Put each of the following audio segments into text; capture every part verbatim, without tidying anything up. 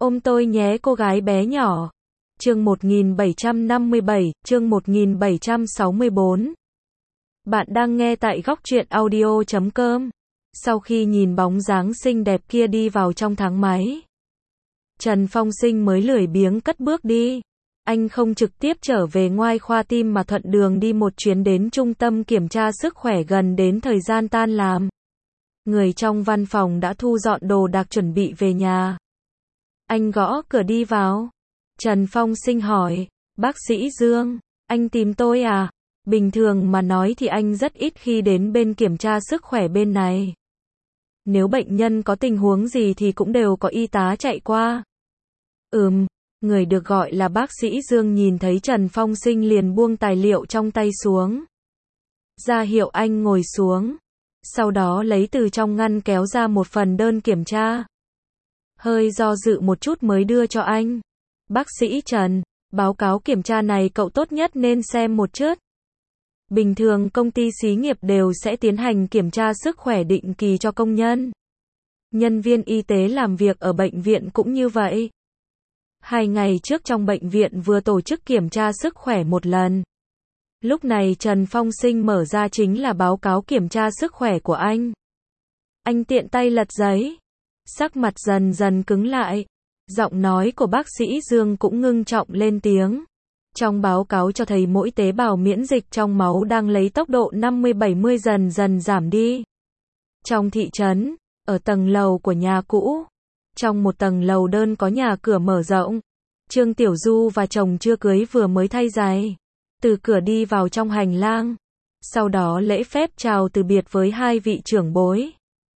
Ôm tôi nhé cô gái bé nhỏ. Chương một nghìn bảy trăm năm mươi bảy, chương một nghìn bảy trăm sáu mươi tư. Bạn đang nghe tại góc truyện audio chấm com. Sau khi nhìn bóng dáng xinh đẹp kia đi vào trong thang máy, Trần Phong Sinh mới lười biếng cất bước đi. Anh không trực tiếp trở về ngoại khoa tim mà thuận đường đi một chuyến đến trung tâm kiểm tra sức khỏe gần đến thời gian tan làm. Người trong văn phòng đã thu dọn đồ đạc chuẩn bị về nhà. Anh gõ cửa đi vào. Trần Phong Sinh hỏi, bác sĩ Dương, anh tìm tôi à? Bình thường mà nói thì anh rất ít khi đến bên kiểm tra sức khỏe bên này. Nếu bệnh nhân có tình huống gì thì cũng đều có y tá chạy qua. Ừm, người được gọi là bác sĩ Dương nhìn thấy Trần Phong Sinh liền buông tài liệu trong tay xuống. Ra hiệu anh ngồi xuống. Sau đó lấy từ trong ngăn kéo ra một phần đơn kiểm tra. Hơi do dự một chút mới đưa cho anh. Bác sĩ Trần, báo cáo kiểm tra này cậu tốt nhất nên xem một chút. Bình thường công ty xí nghiệp đều sẽ tiến hành kiểm tra sức khỏe định kỳ cho công nhân. Nhân viên y tế làm việc ở bệnh viện cũng như vậy. Hai ngày trước trong bệnh viện vừa tổ chức kiểm tra sức khỏe một lần. Lúc này Trần Phong Sinh mở ra chính là báo cáo kiểm tra sức khỏe của anh. Anh tiện tay lật giấy. Sắc mặt dần dần cứng lại. Giọng nói của bác sĩ Dương cũng ngưng trọng lên tiếng. Trong báo cáo cho thấy mỗi tế bào miễn dịch trong máu đang lấy tốc độ năm mươi bảy mươi dần dần giảm đi. Trong thị trấn, ở tầng lầu của nhà cũ, trong một tầng lầu đơn có nhà cửa mở rộng, Trương Tiểu Du và chồng chưa cưới vừa mới thay giày, từ cửa đi vào trong hành lang, sau đó lễ phép chào từ biệt với hai vị trưởng bối.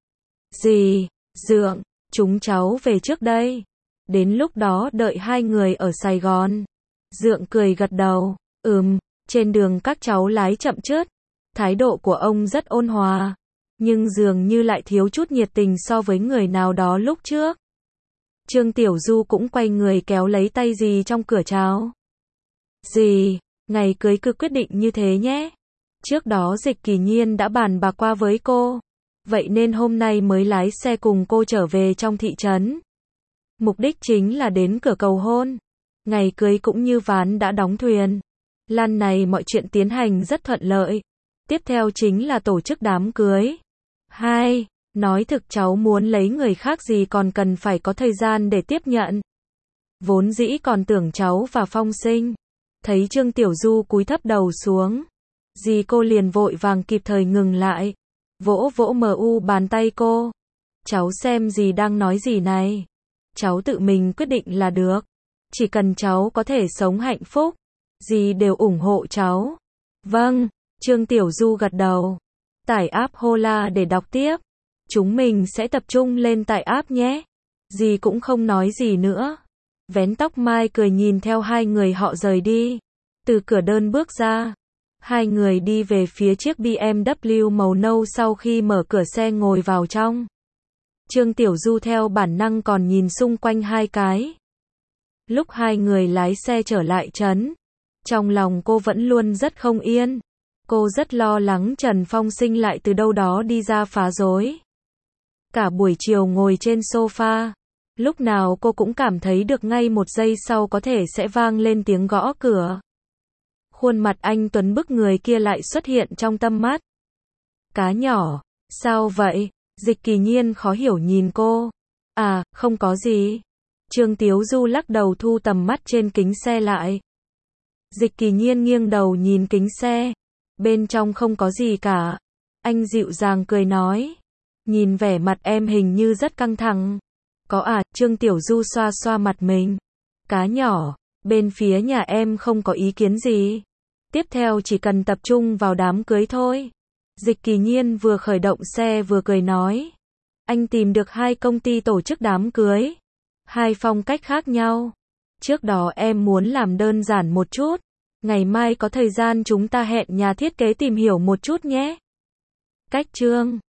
Dì, Dượng, chúng cháu về trước đây. Đến lúc đó đợi hai người ở Sài Gòn. Dượng cười gật đầu, ừm, trên đường các cháu lái chậm chút. Thái độ của ông rất ôn hòa, nhưng dường như lại thiếu chút nhiệt tình so với người nào đó lúc trước. Trương Tiểu Du cũng quay người kéo lấy tay dì trong cửa chào. Dì, ngày cưới cứ quyết định như thế nhé. Trước đó Dịch Kỳ Nhiên đã bàn bạc qua với cô, vậy nên hôm nay mới lái xe cùng cô trở về trong thị trấn. Mục đích chính là đến cửa cầu hôn. Ngày cưới cũng như ván đã đóng thuyền. Lần này mọi chuyện tiến hành rất thuận lợi. Tiếp theo chính là tổ chức đám cưới. Hai, nói thực cháu muốn lấy người khác gì còn cần phải có thời gian để tiếp nhận. Vốn dĩ còn tưởng cháu và Phong Sinh. Thấy Trương Tiểu Du cúi thấp đầu xuống, dì cô liền vội vàng kịp thời ngừng lại. Vỗ vỗ mờ u bàn tay cô. Cháu xem dì đang nói gì này. Cháu tự mình quyết định là được. Chỉ cần cháu có thể sống hạnh phúc, dì đều ủng hộ cháu. Vâng, Trương Tiểu Du gật đầu. Tải app Hola để đọc tiếp. Chúng mình sẽ tập trung lên tải app nhé. Dì cũng không nói gì nữa. Vén tóc mai cười nhìn theo hai người họ rời đi. Từ cửa đơn bước ra. Hai người đi về phía chiếc bê em vê màu nâu sau khi mở cửa xe ngồi vào trong. Trương Tiểu Du theo bản năng còn nhìn xung quanh hai cái. Lúc hai người lái xe trở lại trấn, trong lòng cô vẫn luôn rất không yên. Cô rất lo lắng Trần Phong Sinh lại từ đâu đó đi ra phá rối. Cả buổi chiều ngồi trên sofa, lúc nào cô cũng cảm thấy được ngay một giây sau có thể sẽ vang lên tiếng gõ cửa. Khuôn mặt anh tuấn bức người kia lại xuất hiện trong tâm mắt. Cá nhỏ, sao vậy? Dịch Kỳ Nhiên khó hiểu nhìn cô. À, không có gì. Trương Tiểu Du lắc đầu thu tầm mắt trên kính xe lại. Dịch Kỳ Nhiên nghiêng đầu nhìn kính xe. Bên trong không có gì cả. Anh dịu dàng cười nói. Nhìn vẻ mặt em hình như rất căng thẳng. Có à, Trương Tiểu Du xoa xoa mặt mình. Cá nhỏ, bên phía nhà em không có ý kiến gì. Tiếp theo chỉ cần tập trung vào đám cưới thôi. Dịch Kỳ Nhiên vừa khởi động xe vừa cười nói. Anh tìm được hai công ty tổ chức đám cưới. Hai phong cách khác nhau. Trước đó em muốn làm đơn giản một chút. Ngày mai có thời gian chúng ta hẹn nhà thiết kế tìm hiểu một chút nhé. Cách Trương